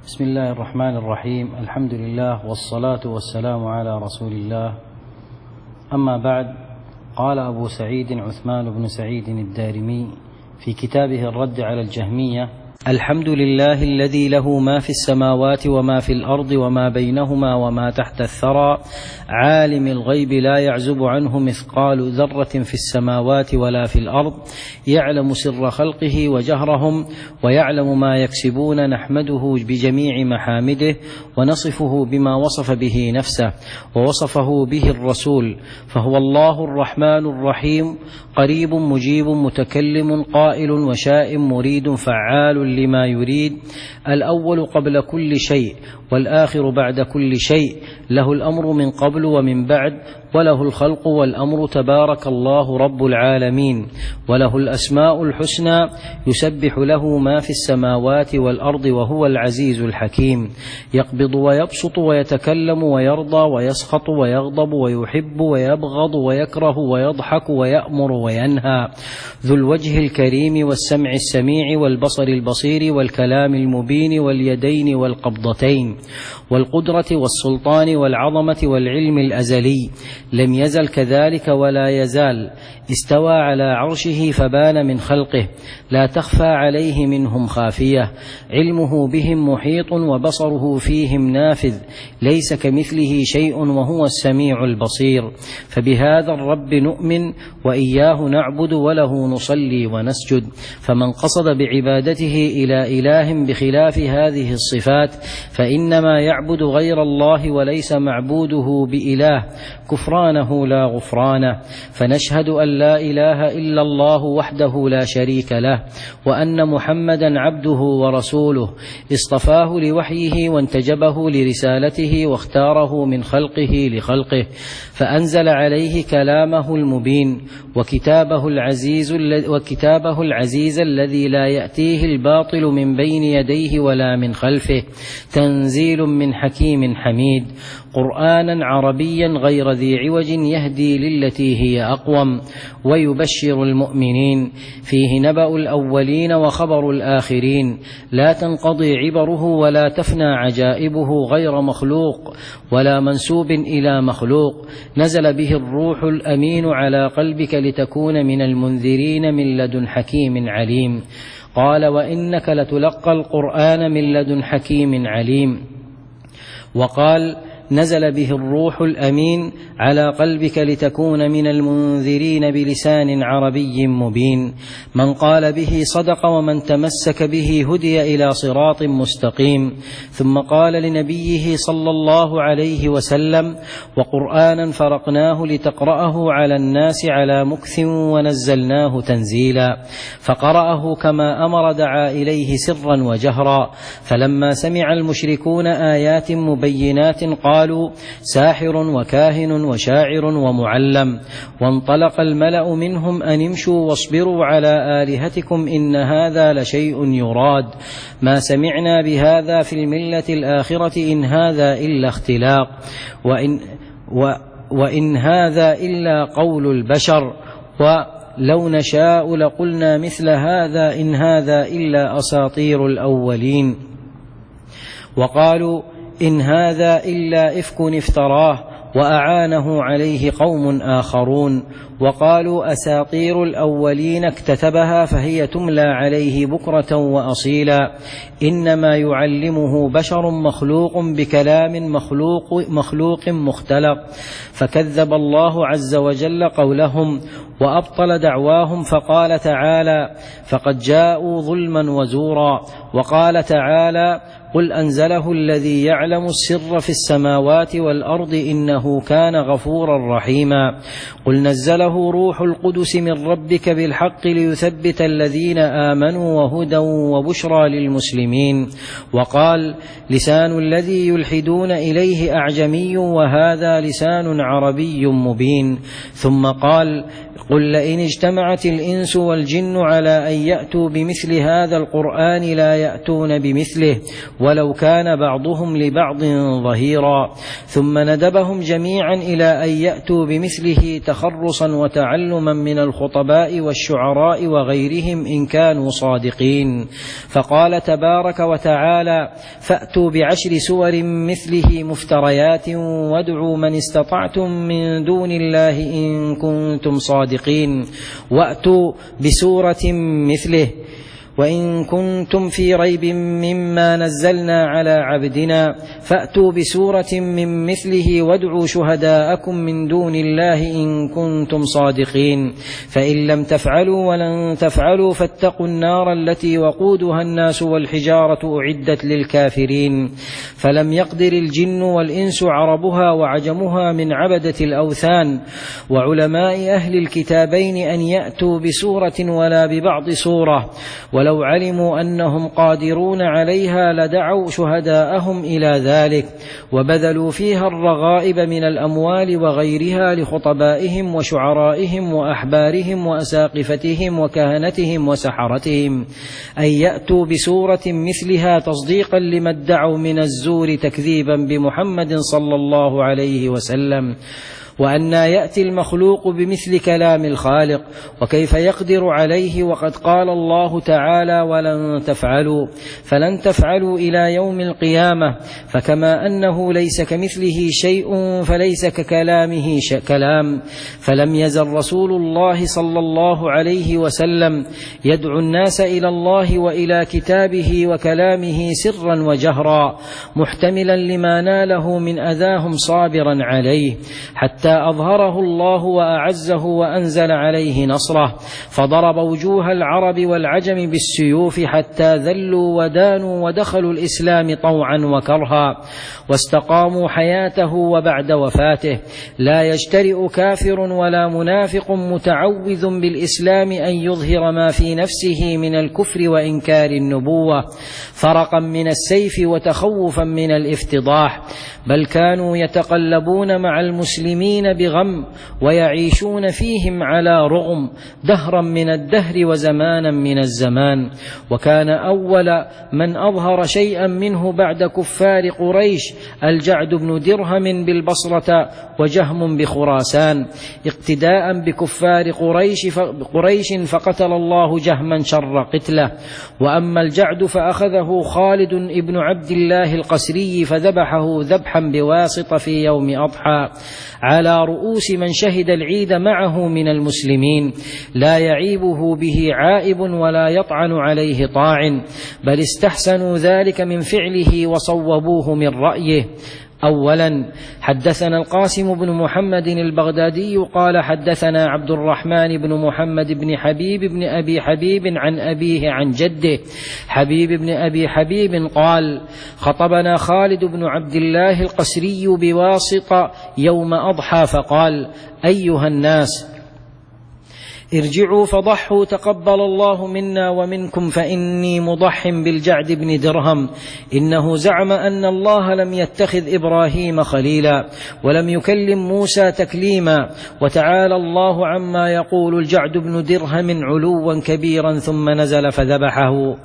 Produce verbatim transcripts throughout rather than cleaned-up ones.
بسم الله الرحمن الرحيم. الحمد لله والصلاة والسلام على رسول الله. أما بعد، قال أبو سعيد عثمان بن سعيد الدارمي في كتابه الرد على الجهمية: الحمد لله الذي له ما في السماوات وما في الأرض وما بينهما وما تحت الثرى، عالم الغيب لا يعزب عنه مثقال ذرة في السماوات ولا في الأرض، يعلم سر خلقه وجهرهم ويعلم ما يكسبون، نحمده بجميع محامده ونصفه بما وصف به نفسه ووصفه به الرسول، فهو الله الرحمن الرحيم، قريب مجيب متكلم قائل وشاء مريد فعال لما يريد، الأول قبل كل شيء والآخر بعد كل شيء، له الأمر من قبل ومن بعد، وله الخلق والأمر، تبارك الله رب العالمين، وله الأسماء الحسنى، يسبح له ما في السماوات والأرض وهو العزيز الحكيم، يقبض ويبسط ويتكلم ويرضى ويسخط ويغضب ويحب ويبغض ويكره ويضحك ويأمر وينهى، ذو الوجه الكريم والسمع السميع والبصر البصير والكلام المبين واليدين والقبضتين والقدرة والسلطان والعظمة والعلم الأزلي، لم يزل كذلك ولا يزال، استوى على عرشه فبان من خلقه، لا تخفى عليه منهم خافية، علمه بهم محيط وبصره فيهم نافذ، ليس كمثله شيء وهو السميع البصير، فبهذا الرب نؤمن وإياه نعبد وله نصلي ونسجد، فمن قصد بعبادته إلى إله بخلاف هذه الصفات فإنما يعبد غير الله وليس معبوده بإله، كفرانه لا غفرانه، فنشهد أن لا إله إلا الله وحده لا شريك له، وأن محمدا عبده ورسوله، اصطفاه لوحيه وانتجبه لرسالته واختاره من خلقه لخلقه، فأنزل عليه كلامه المبين وكتابه العزيز, وكتابه العزيز الذي لا يأتيه الباطل من بين يديه ولا من خلفه، تنزيل من حكيم حميد، قرآنا عربيا غير ذي عوج، يهدي للتي هي أقوم ويبشر المؤمنين، فيه نبأ الأولين وخبر الآخرين، لا تنقضي عبره ولا تفنى عجائبه، غير مخلوق ولا منسوب إلى مخلوق، نزل به الروح الأمين على قلبك لتكون من المنذرين من لدن حكيم عليم. قال: وإنك لتلقى القرآن من لدن حكيم عليم. وقال: نزل به الروح الأمين على قلبك لتكون من المنذرين بلسان عربي مبين. من قال به صدق ومن تمسك به هدي إلى صراط مستقيم. ثم قال لنبيه صلى الله عليه وسلم: وقرآنا فرقناه لتقرأه على الناس على مكث ونزلناه تنزيلا، فقرأه كما أمر، دعا إليه سرا وجهرا، فلما سمع المشركون آيات مبينات قالوا: ساحر وكاهن وشاعر ومعلم، وانطلق الملأ منهم أن امشوا واصبروا على آلهتكم إن هذا لشيء يراد، ما سمعنا بهذا في الملة الآخرة إن هذا إلا اختلاق، وإن, و وإن هذا إلا قول البشر، ولو نشاء لقلنا مثل هذا إن هذا إلا أساطير الأولين. وقالوا: إن هذا إلا إفك افتراه وأعانه عليه قوم آخرون. وقالوا: أساطير الأولين اكتتبها فهي تملى عليه بكرة وأصيلا، إنما يعلمه بشر مخلوق بكلام مخلوق, مخلوق مختلق. فكذب الله عز وجل قولهم وأبطل دعواهم، فقال تعالى: فقد جاءوا ظلما وزورا. وقال تعالى: قل أنزله الذي يعلم السر في السماوات والأرض إنه كان غفورا رحيما. قل نزله روح القدس من ربك بالحق ليثبت الذين آمنوا وهدى وبشرى للمسلمين. وقال: لسان الذي يلحدون إليه أعجمي وهذا لسان عربي مبين. ثم قال: قل لئن اجتمعت الإنس والجن على أن يأتوا بمثل هذا القرآن لا يأتون بمثله ولو كان بعضهم لبعض ظهيرا. ثم ندبهم جميعا جميعا إلى أن يأتوا بمثله تخرصا وتعلما من الخطباء والشعراء وغيرهم إن كانوا صادقين. فقال تبارك وتعالى: فأتوا بعشر سور مثله مفتريات وادعوا من استطعتم من دون الله إن كنتم صادقين، وأتوا بسورة مثله. وإن كنتم في ريب مما نزلنا على عبدنا فأتوا بسورة من مثله وادعوا شهداءكم من دون الله إن كنتم صادقين، فإن لم تفعلوا ولن تفعلوا فاتقوا النار التي وقودها الناس والحجارة أعدت للكافرين. فلم يقدر الجن والإنس عربها وعجمها من عبدة الأوثان وعلماء أهل الكتابين أن يأتوا بسورة ولا ببعض سورة، ولو علموا أنهم قادرون عليها لدعوا شهداءهم إلى ذلك وبذلوا فيها الرغائب من الأموال وغيرها لخطبائهم وشعرائهم وأحبارهم وأساقفتهم وكهنتهم وسحرتهم أن يأتوا بسورة مثلها تصديقا لما ادعوا من الزور تكذيبا بمحمد صلى الله عليه وسلم. وأن يأتي المخلوق بمثل كلام الخالق، وكيف يقدر عليه وقد قال الله تعالى: ولن تفعلوا، فلن تفعلوا إلى يوم القيامة. فكما أنه ليس كمثله شيء فليس ككلامه كلام. فلم يزل رسول الله صلى الله عليه وسلم يدعو الناس إلى الله وإلى كتابه وكلامه سرا وجهرا، محتملا لما ناله من أذاهم صابرا عليه، حتى أظهره الله وأعزه وأنزل عليه نصره، فضرب وجوه العرب والعجم بالسيوف حتى ذلوا ودانوا ودخلوا الإسلام طوعا وكرها، واستقاموا حياته وبعد وفاته. لا يجترئ كافر ولا منافق متعوذ بالإسلام أن يظهر ما في نفسه من الكفر وإنكار النبوة فرقا من السيف وتخوفا من الافتضاح، بل كانوا يتقلبون مع المسلمين بغم ويعيشون فيهم على رغم دهرا من الدهر وزمانا من الزمان. وكان أول من أظهر شيئا منه بعد كفار قريش الجعد بن درهم بالبصرة وجهم بخراسان اقتداء بكفار قريش, قريش فقتل الله جهما شر قتله. وأما الجعد فأخذه خالد ابن عبد الله القسري فذبحه ذبحا بواسطة في يوم أضحى على رؤوس من شهد العيد معه من المسلمين، لا يعيبه به عائب ولا يطعن عليه طاعن، بل استحسنوا ذلك من فعله وصوبوه من رأيه. أولا حدثنا القاسم بن محمد البغدادي قال حدثنا عبد الرحمن بن محمد بن حبيب بن أبي حبيب عن أبيه عن جده حبيب بن أبي حبيب قال: خطبنا خالد بن عبد الله القسري بواسطة يوم أضحى فقال: أيها الناس، ارجعوا فضحوا تقبل الله منا ومنكم، فإني مضح بالجعد بن درهم، إنه زعم أن الله لم يتخذ إبراهيم خليلا ولم يكلم موسى تكليما، وتعالى الله عما يقول الجعد بن درهم علوا كبيرا، ثم نزل فذبحه.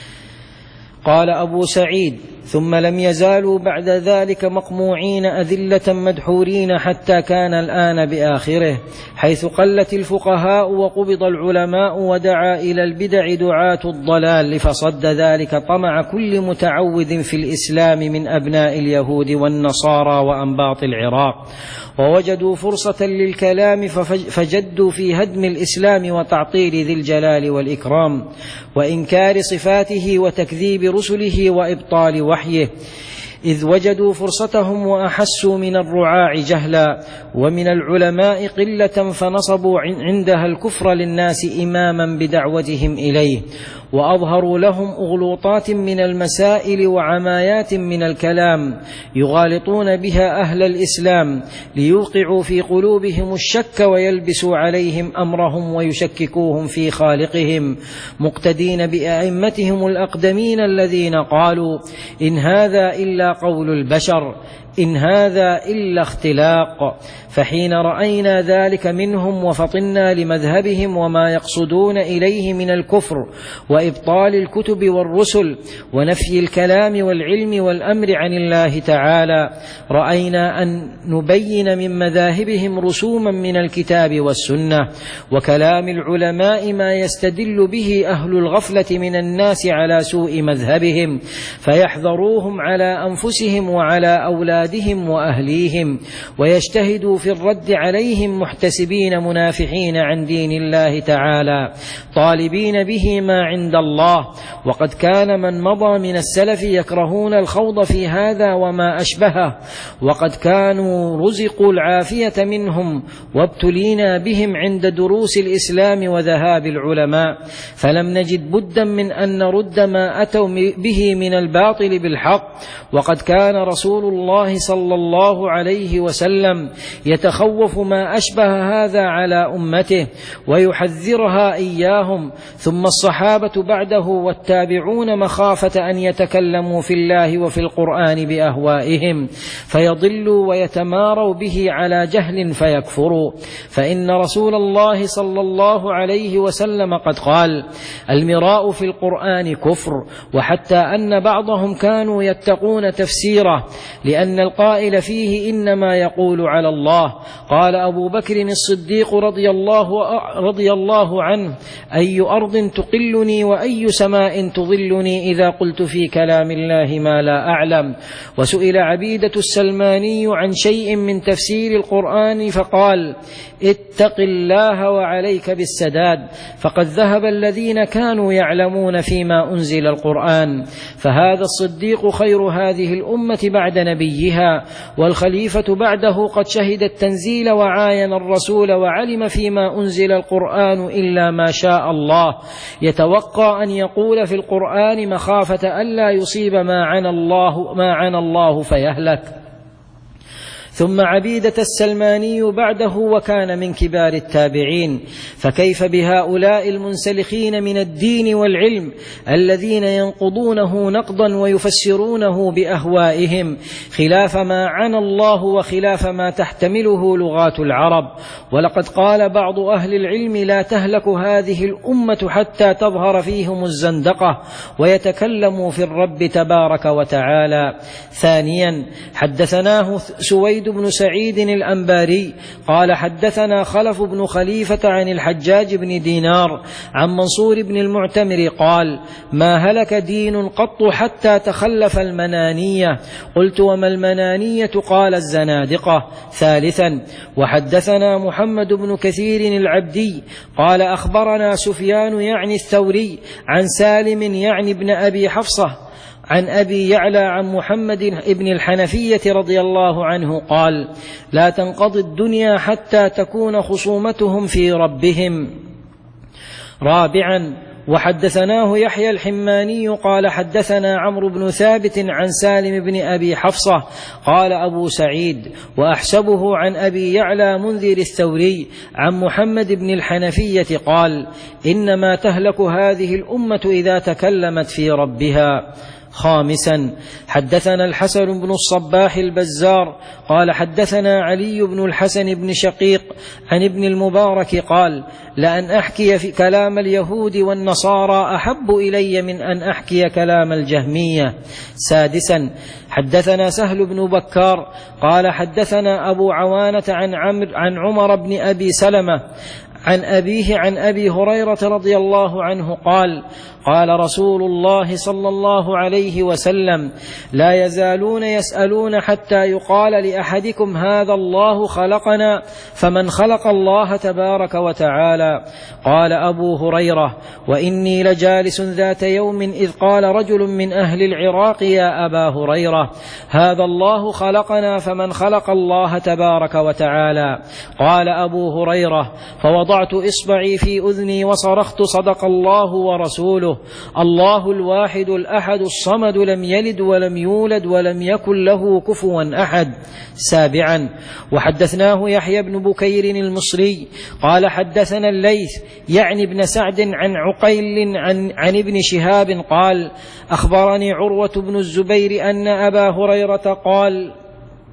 قال أبو سعيد: ثم لم يزالوا بعد ذلك مقموعين أذلة مدحورين حتى كان الآن بآخره، حيث قلت الفقهاء وقبض العلماء ودعا إلى البدع دعاة الضلال، فصد ذلك طمع كل متعوذ في الإسلام من أبناء اليهود والنصارى وأنباط العراق، ووجدوا فرصة للكلام فجدوا في هدم الإسلام وتعطيل ذي الجلال والإكرام وإنكار صفاته وتكذيب رسله وإبطال وحيه، إذ وجدوا فرصتهم وأحسوا من الرعاع جهلا ومن العلماء قلة، فنصبوا عندها الكفر للناس إماما بدعوتهم إليه، وأظهروا لهم أغلوطات من المسائل وعمايات من الكلام يغالطون بها أهل الإسلام ليوقعوا في قلوبهم الشك ويلبسوا عليهم أمرهم ويشككوهم في خالقهم، مقتدين بأئمتهم الأقدمين الذين قالوا: إن هذا إلا قول البشر، إن هذا إلا اختلاق. فحين رأينا ذلك منهم وفطنا لمذهبهم وما يقصدون إليه من الكفر وإبطال الكتب والرسل ونفي الكلام والعلم والأمر عن الله تعالى، رأينا أن نبين من مذاهبهم رسوما من الكتاب والسنة وكلام العلماء ما يستدل به أهل الغفلة من الناس على سوء مذهبهم، فيحذروهم على أنفسهم وعلى أولادهم وأهليهم، ويجتهدوا في الرد عليهم محتسبين منافحين عن دين الله تعالى طالبين به ما عند الله. وقد كان من مضى من السلف يكرهون الخوض في هذا وما أشبهه، وقد كانوا رزقوا العافية منهم وابتلينا بهم عند دروس الإسلام وذهاب العلماء، فلم نجد بدا من أن نرد ما أتوا به من الباطل بالحق. وقد كان رسول الله صلى الله عليه وسلم يتخوف ما أشبه هذا على أمته ويحذرها إياهم، ثم الصحابة بعده والتابعون مخافة أن يتكلموا في الله وفي القرآن بأهوائهم فيضلوا ويتماروا به على جهل فيكفروا. فإن رسول الله صلى الله عليه وسلم قد قال: المراء في القرآن كفر، وحتى أن بعضهم كانوا يتقون تفسيره لأن القائل فيه إنما يقول على الله. قال أبو بكر الصديق رضي الله, رضي الله عنه: أي أرض تقلني وأي سماء تظلني إذا قلت في كلام الله ما لا أعلم. وسئل عبيدة السلماني عن شيء من تفسير القرآن فقال: اتق الله وعليك بالسداد، فقد ذهب الذين كانوا يعلمون فيما أنزل القرآن. فهذا الصديق خير هذه الأمة بعد نبيها، والخليفة بعده قد شهد التنزيل وعاين الرسول وعلم فيما أنزل القرآن إلا ما شاء الله، يتوقع أن يقول في القرآن مخافة ألا يصيب ما عنى الله, ما عنى الله فيهلك. ثم عبيدة السلماني بعده وكان من كبار التابعين، فكيف بهؤلاء المنسلخين من الدين والعلم الذين ينقضونه نقضا ويفسرونه بأهوائهم خلاف ما عنى الله وخلاف ما تحتمله لغات العرب. ولقد قال بعض أهل العلم: لا تهلك هذه الأمة حتى تظهر فيهم الزندقة ويتكلموا في الرب تبارك وتعالى. ثانيا، حدثناه سويد بن سعيد الأنباري قال: حدثنا خلف بن خليفة عن الحجاج بن دينار عن منصور بن المعتمر قال: ما هلك دين قط حتى تخلف المنانية. قلت: وما المنانية؟ قال: الزنادقة. ثالثا، وحدثنا محمد بن كثير العبدي قال: أخبرنا سفيان يعني الثوري عن سالم يعني ابن أبي حفصة عن أبي يعلى عن محمد ابن الحنفية رضي الله عنه قال: لا تنقضي الدنيا حتى تكون خصومتهم في ربهم. رابعا، وحدثناه يحيى الحماني قال: حدثنا عمرو بن ثابت عن سالم بن أبي حفصة قال أبو سعيد: وأحسبه عن أبي يعلى منذر الثوري عن محمد بن الحنفية قال: إنما تهلك هذه الأمة إذا تكلمت في ربها. خامسا، حدثنا الحسن بن الصباح البزار قال: حدثنا علي بن الحسن بن شقيق عن ابن المبارك قال: لأن أحكي في كلام اليهود والنصارى أحب إلي من أن أحكي كلام الجهمية. سادسا، حدثنا سهل بن بكار قال: حدثنا أبو عوانة عن, عمر عن عمر بن أبي سلمة عن أبيه عن أبي هريرة رضي الله عنه قال: قال رسول الله صلى الله عليه وسلم: لا يزالون يسألون حتى يقال لأحدكم هذا الله خلقنا، فمن خلق الله تبارك وتعالى. قال أبو هريرة: وإني لجالس ذات يوم إذ قال رجل من أهل العراق: يا أبا هريرة، هذا الله خلقنا، فمن خلق الله تبارك وتعالى. قال أبو هريرة: فوضعت إصبعي في أذني وصرخت: صدق الله ورسوله، الله الواحد الأحد الصمد، لم يلد ولم يولد ولم يكن له كفوا أحد. سابعا، وحدثناه يحيى بن بكير المصري قال: حدثنا الليث يعني ابن سعد عن عقيل عن, عن ابن شهاب قال: أخبرني عروة بن الزبير أن أبا هريرة قال: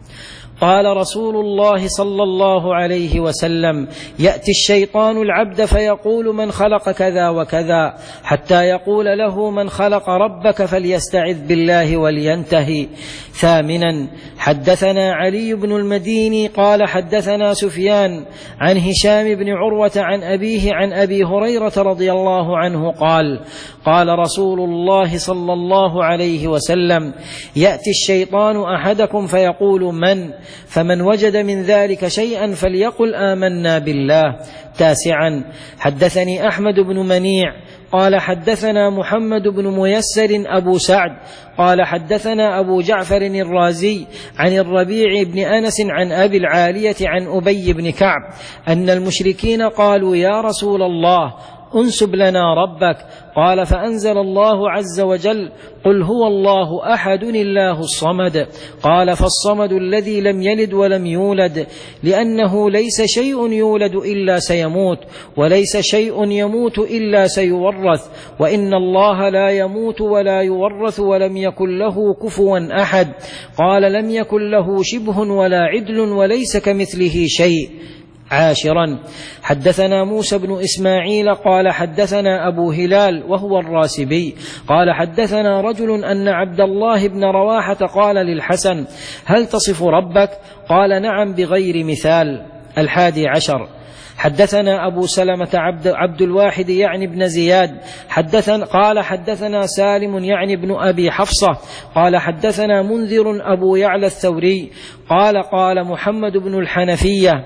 قال رسول الله صلى الله عليه وسلم: يأتي الشيطان العبد فيقول: من خلق كذا وكذا، حتى يقول له: من خلق ربك فليستعذ بالله ولينتهي. ثامنا: حدثنا علي بن المديني قال حدثنا سفيان عن هشام بن عروة عن أبيه عن أبي هريرة رضي الله عنه قال: قال رسول الله صلى الله عليه وسلم: يأتي الشيطان أحدكم فيقول: من؟ فمن وجد من ذلك شيئا فليقل: آمنا بالله. تاسعا: حدثني أحمد بن منيع قال حدثنا محمد بن ميسر أبو سعد قال حدثنا أبو جعفر الرازي عن الربيع بن أنس عن أبي العالية عن أبي بن كعب أن المشركين قالوا: يا رسول الله انسب لنا ربك. قال: فأنزل الله عز وجل: قل هو الله أحد الله الصمد. قال: فالصمد الذي لم يلد ولم يولد، لأنه ليس شيء يولد إلا سيموت، وليس شيء يموت إلا سيورث، وإن الله لا يموت ولا يورث ولم يكن له كفوا أحد. قال: لم يكن له شبه ولا عدل وليس كمثله شيء. عاشرا: حدثنا موسى بن إسماعيل قال حدثنا أبو هلال وهو الراسبي قال حدثنا رجل أن عبد الله بن رواحة قال للحسن: هل تصف ربك؟ قال: نعم بغير مثال. الحادي عشر: حدثنا أبو سلمة عبد, عبد الواحد يعني ابن زياد حدثنا قال حدثنا سالم يعني ابن أبي حفصة قال حدثنا منذر أبو يعلى الثوري قال: قال محمد بن الحنفية: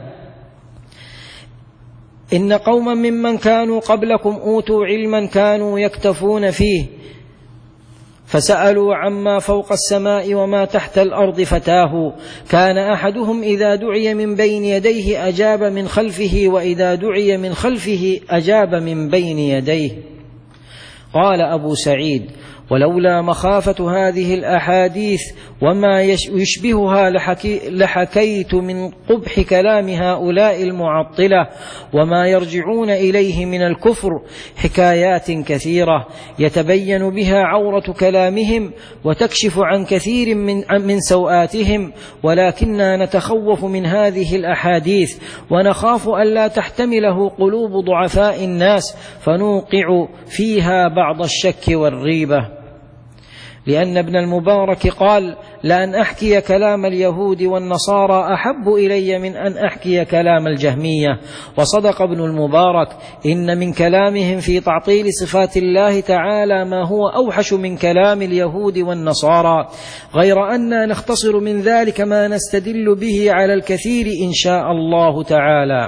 إن قوما ممن كانوا قبلكم أوتوا علما كانوا يكتفون فيه، فسألوا عما فوق السماء وما تحت الأرض فتاهوا. كان أحدهم إذا دعي من بين يديه أجاب من خلفه، وإذا دعي من خلفه أجاب من بين يديه. قال أبو سعيد: ولولا مخافة هذه الأحاديث وما يشبهها لحكي لحكيت من قبح كلام هؤلاء المعطلة وما يرجعون إليه من الكفر حكايات كثيرة يتبين بها عورة كلامهم وتكشف عن كثير من, من سوآتهم، ولكننا نتخوف من هذه الأحاديث ونخاف ألا تحتمله قلوب ضعفاء الناس فنوقع فيها بعض الشك والريبة. لأن ابن المبارك قال: لأن أحكي كلام اليهود والنصارى أحب إلي من أن أحكي كلام الجهمية. وصدق ابن المبارك: إن من كلامهم في تعطيل صفات الله تعالى ما هو أوحش من كلام اليهود والنصارى، غير أننا نختصر من ذلك ما نستدل به على الكثير إن شاء الله تعالى.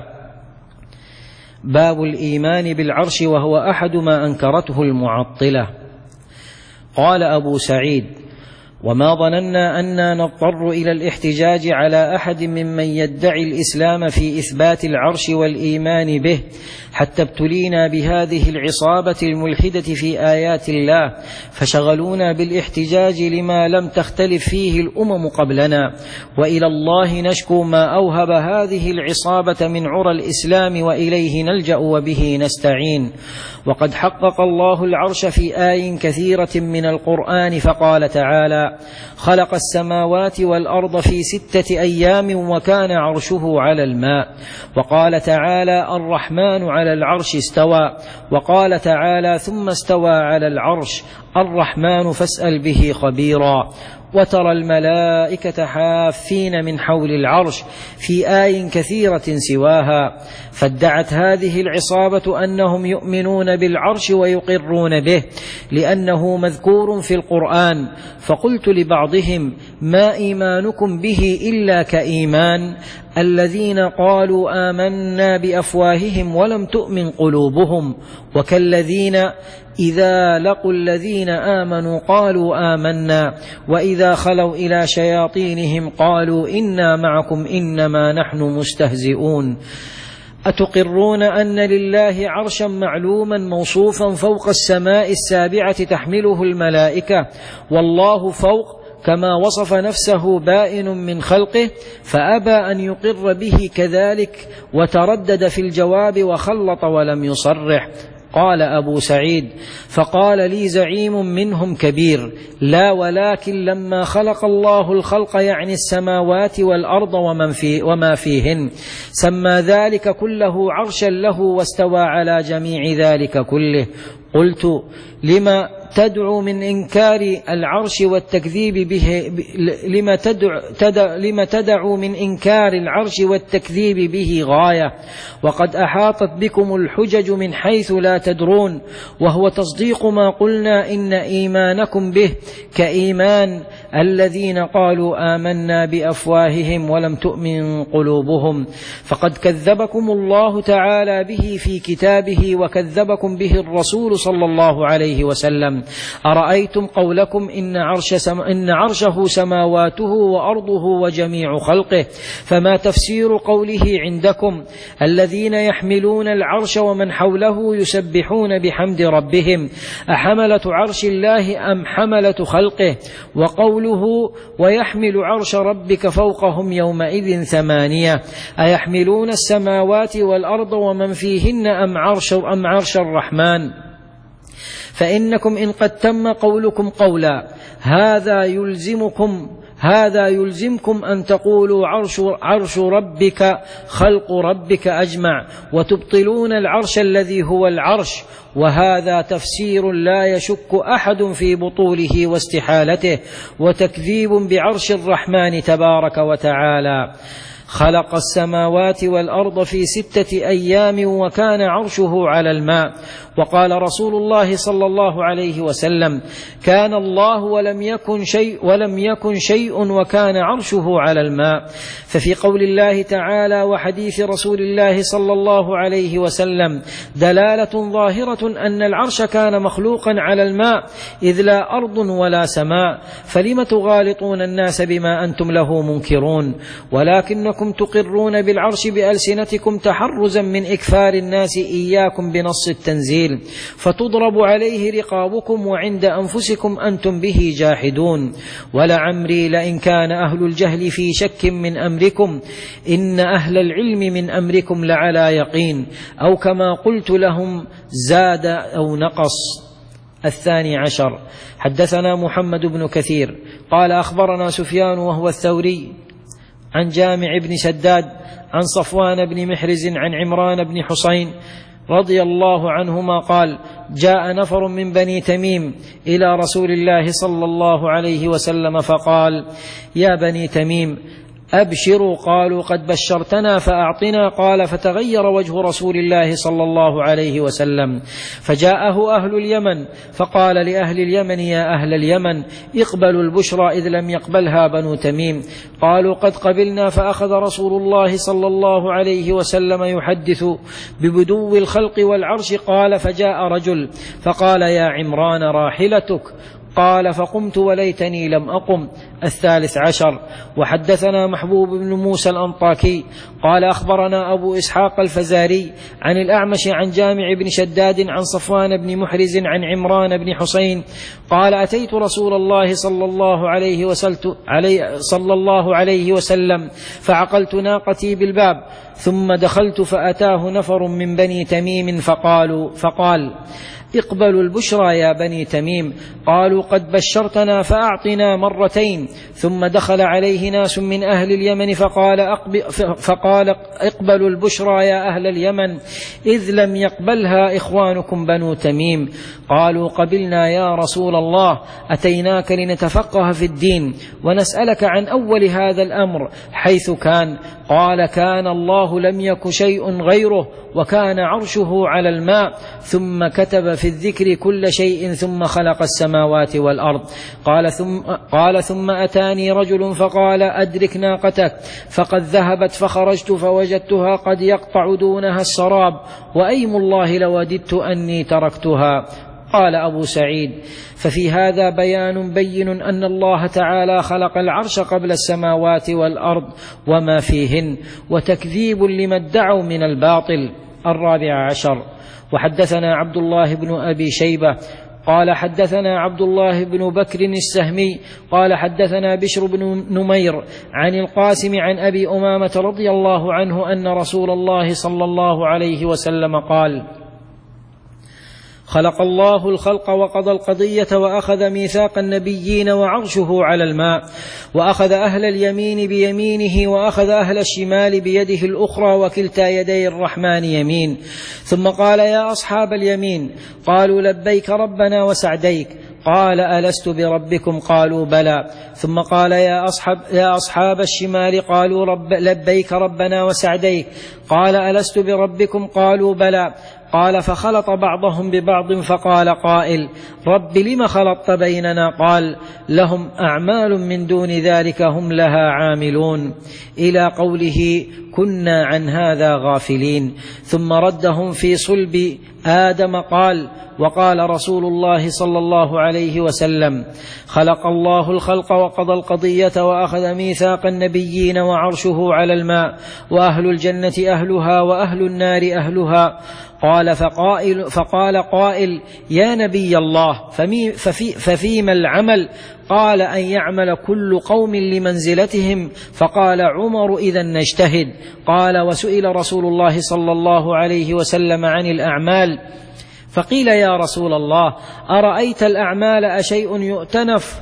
باب الإيمان بالعرش، وهو أحد ما أنكرته المعطلة. قال أبو سعيد: وما ظننا أننا نضطر إلى الاحتجاج على أحد ممن يدعي الإسلام في إثبات العرش والإيمان به حتى ابتلينا بهذه العصابة الملحدة في آيات الله، فشغلونا بالاحتجاج لما لم تختلف فيه الأمم قبلنا، وإلى الله نشكو ما أوهب هذه العصابة من عرى الإسلام، وإليه نلجأ وبه نستعين. وقد حقق الله العرش في آي كثيرة من القرآن، فقال تعالى: خلق السماوات والأرض في ستة أيام وكان عرشه على الماء. وقال تعالى: الرحمن على العرش استوى. وقال تعالى: ثم استوى على العرش. الرحمن فاسأل به خبيرا. وترى الملائكة حافين من حول العرش في آي كثيرة سواها. فادعت هذه العصابة أنهم يؤمنون بالعرش ويقرون به لأنه مذكور في القرآن، فقلت لبعضهم: ما إيمانكم به إلا كإيمان الذين قالوا آمنا بأفواههم ولم تؤمن قلوبهم، وكالذين إذا لقوا الذين آمنوا قالوا آمنا، وإذا خلوا إلى شياطينهم قالوا إنا معكم إنما نحن مستهزئون. أتقرون أن لله عرشا معلوما موصوفا فوق السماء السابعة تحمله الملائكة، والله فوق كما وصف نفسه بائن من خلقه، فأبى أن يقر به كذلك وتردد في الجواب وخلط ولم يصرح. قال أبو سعيد: فقال لي زعيم منهم كبير: لا، ولكن لما خلق الله الخلق يعني السماوات والأرض ومن في وما فيهن سمى ذلك كله عرشا له واستوى على جميع ذلك كله. قلت: لما تدعو من إنكار العرش والتكذيب به لما تدعو, تدع لما تدعو من إنكار العرش والتكذيب به غاية، وقد أحاطت بكم الحجج من حيث لا تدرون، وهو تصديق ما قلنا إن إيمانكم به كإيمان الذين قالوا آمنا بأفواههم ولم تؤمن قلوبهم، فقد كذبكم الله تعالى به في كتابه وكذبكم به الرسول صلى الله عليه وسلم. أرأيتم قولكم إن, عرش سم... إن عرشه سماواته وأرضه وجميع خلقه، فما تفسير قوله عندكم الذين يحملون العرش ومن حوله يسبحون بحمد ربهم، أحملة عرش الله أم حملة خلقه؟ وقوله ويحمل عرش ربك فوقهم يومئذ ثمانية، أيحملون السماوات والأرض ومن فيهن أم عرش, أم عرش الرحمن؟ فإنكم إن قد تم قولكم قولا هذا يلزمكم هذا يلزمكم أن تقولوا عرش, عرش ربك خلق ربك أجمع، وتبطلون العرش الذي هو العرش، وهذا تفسير لا يشك أحد في بطوله واستحالته، وتكذيب بعرش الرحمن تبارك وتعالى. خلق السماوات والأرض في ستة أيام وكان عرشه على الماء. وقال رسول الله صلى الله عليه وسلم: كان الله ولم يكن شيء ولم يكن شيء وكان عرشه على الماء. ففي قول الله تعالى وحديث رسول الله صلى الله عليه وسلم دلالة ظاهرة أن العرش كان مخلوقا على الماء، إذ لا أرض ولا سماء، فلم تغالطون الناس بما أنتم له منكرون؟ ولكنكم تقرون بالعرش بألسنتكم تحرزا من إكفار الناس إياكم بنص التنزيل، فتضرب عليه رقابكم وعند أنفسكم أنتم به جاحدون. ولعمري لئن كان أهل الجهل في شك من أمركم إن أهل العلم من أمركم لعلى يقين، أو كما قلت لهم زاد أو نقص. الثاني عشر: حدثنا محمد بن كثير قال أخبرنا سفيان وهو الثوري عن جامع بن شداد عن صفوان بن محرز عن عمران بن حسين رضي الله عنهما قال: جاء نفر من بني تميم إلى رسول الله صلى الله عليه وسلم فقال: يا بني تميم أبشروا. قالوا: قد بشرتنا فأعطنا. قال: فتغير وجه رسول الله صلى الله عليه وسلم، فجاءه أهل اليمن فقال لأهل اليمن: يا أهل اليمن اقبلوا البشرى، إذ لم يقبلها بنو تميم. قالوا: قد قبلنا. فأخذ رسول الله صلى الله عليه وسلم يحدث ببدو الخلق والعرش. قال: فجاء رجل فقال: يا عمران راحلتك. قال: فقمت وليتني لم أقم. الثالث عشر: وحدثنا محبوب بن موسى الأنطاكي قال أخبرنا أبو إسحاق الفزاري عن الأعمش عن جامع بن شداد عن صفوان بن محرز عن عمران بن حسين قال: أتيت رسول الله صلى الله عليه وسلم, علي صلى الله عليه وسلم فعقلت ناقتي بالباب، ثم دخلت فأتاه نفر من بني تميم فقالوا فقال: اقبلوا البشرى يا بني تميم. قالوا: قد بشرتنا فأعطنا مرتين. ثم دخل عليه ناس من أهل اليمن فقال, فقال اقبلوا البشرى يا أهل اليمن، إذ لم يقبلها إخوانكم بنو تميم. قالوا: قبلنا يا رسول الله، أتيناك لنتفقه في الدين ونسألك عن أول هذا الأمر حيث كان. قال: كان الله لم يك شيء غيره، وكان عرشه على الماء، ثم كتب في الذكر كل شيء، ثم خلق السماوات والأرض. قال ثم, قال ثم أتاني رجل فقال: أدرك ناقتك، فقد ذهبت، فخرجت فوجدتها قد يقطع دونها السراب، وأيم الله لوددت أني تركتها. قال أبو سعيد: ففي هذا بيان بين أن الله تعالى خلق العرش قبل السماوات والأرض وما فيهن، وتكذيب لما ادعوا من الباطل. الرابع عشر: وحدثنا عبد الله بن أبي شيبة قال حدثنا عبد الله بن بكر السهمي قال حدثنا بشر بن نمير عن القاسم عن أبي أمامة رضي الله عنه أن رسول الله صلى الله عليه وسلم قال: خلق الله الخلق وقضى القضية وأخذ ميثاق النبيين وعرشه على الماء، وأخذ أهل اليمين بيمينه وأخذ أهل الشمال بيده الأخرى، وكلتا يدي الرحمن يمين. ثم قال: يا أصحاب اليمين، قالوا: لبيك ربنا وسعديك. قال: ألست بربكم؟ قالوا: بلى. ثم قال: يا أصحاب, يا أصحاب الشمال، قالوا: رب لبيك ربنا وسعديك. قال: ألست بربكم؟ قالوا: بلى. قال: فخلط بعضهم ببعض، فقال قائل: رب لم خلطت بيننا؟ قال: لهم أعمال من دون ذلك هم لها عاملون، إلى قوله: كنا عن هذا غافلين. ثم ردهم في صلب آدم. قال: وقال رسول الله صلى الله عليه وسلم: خلق الله الخلق وقضى القضية وأخذ ميثاق النبيين وعرشه على الماء، وأهل الجنة أهلها وأهل النار أهلها. قال فقائل فقال قائل: يا نبي الله، فمي ففي ففيما العمل؟ قال: أن يعمل كل قوم لمنزلتهم. فقال عمر: إذا نجتهد. قال: وسئل رسول الله صلى الله عليه وسلم عن الأعمال، فقيل: يا رسول الله، أرأيت الأعمال أشيء يؤتنف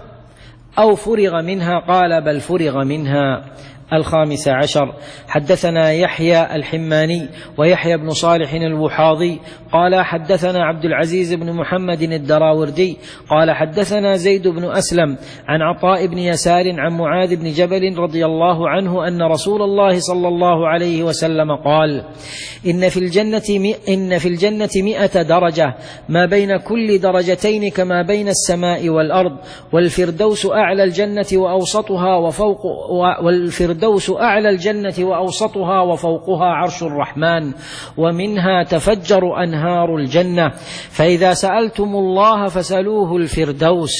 أو فرغ منها؟ قال: بل فرغ منها. الخامس عشر: حدثنا يحيى الحماني ويحيى بن صالح الوحاضي قال: حدثنا عبد العزيز بن محمد الدراوردي قال: حدثنا زيد بن أسلم عن عطاء بن يسار عن معاذ بن جبل رضي الله عنه أن رسول الله صلى الله عليه وسلم قال: إن في الجنة إن في الجنة مئة درجة، ما بين كل درجتين كما بين السماء والأرض، والفردوس أعلى الجنة وأوسطها وفوق والفردوس أعلى الجنة وأوسطها وفوقها عرش الرحمن، ومنها تفجر أنهار الجنة، فإذا سألتم الله فسألوه الفردوس.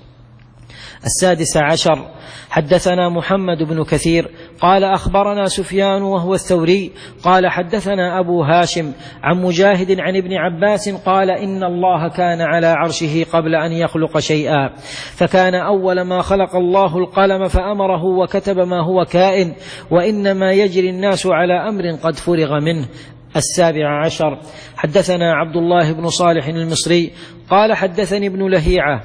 السادس عشر: حدثنا محمد بن كثير قال: أخبرنا سفيان وهو الثوري قال: حدثنا أبو هاشم عن مجاهد عن ابن عباس قال: إن الله كان على عرشه قبل أن يخلق شيئا، فكان أول ما خلق الله القلم فأمره وكتب ما هو كائن، وإنما يجري الناس على أمر قد فرغ منه. السابع عشر: حدثنا عبد الله بن صالح المصري قال: حدثني ابن لهيعة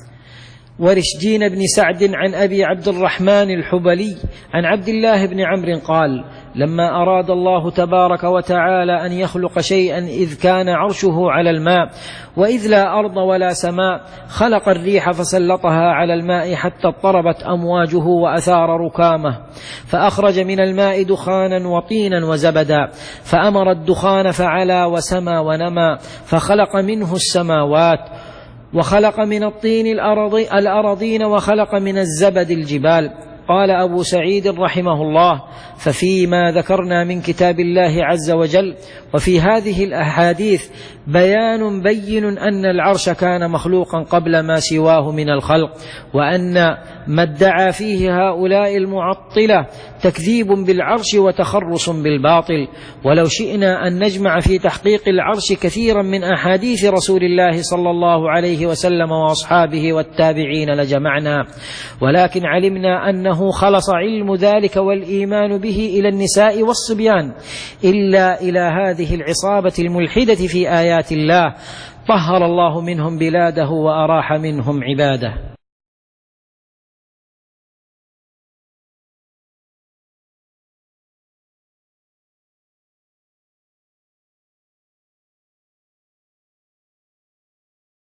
ورشدين بن سعد عن أبي عبد الرحمن الحبلي عن عبد الله بن عمرو قال: لما أراد الله تبارك وتعالى أن يخلق شيئا إذ كان عرشه على الماء وإذ لا أرض ولا سماء، خلق الريح فسلطها على الماء حتى اضطربت أمواجه وأثار ركامه، فأخرج من الماء دخانا وطينا وزبدا، فأمر الدخان فعلا وسما ونما، فخلق منه السماوات، وخلق من الطين الأراضين، وخلق من الزبد الجبال. قال أبو سعيد رحمه الله: ففيما ذكرنا من كتاب الله عز وجل وفي هذه الأحاديث بيان بين أن العرش كان مخلوقا قبل ما سواه من الخلق، وأن ما ادعى فيه هؤلاء المعطلة تكذيب بالعرش وتخرص بالباطل. ولو شئنا أن نجمع في تحقيق العرش كثيرا من أحاديث رسول الله صلى الله عليه وسلم وأصحابه والتابعين لجمعنا، ولكن علمنا أنه خلص علم ذلك والإيمان به إلى النساء والصبيان، إلا إلى هذه العصابة الملحدة في آيات الله، طهر الله منهم بلاده وأراح منهم عباده.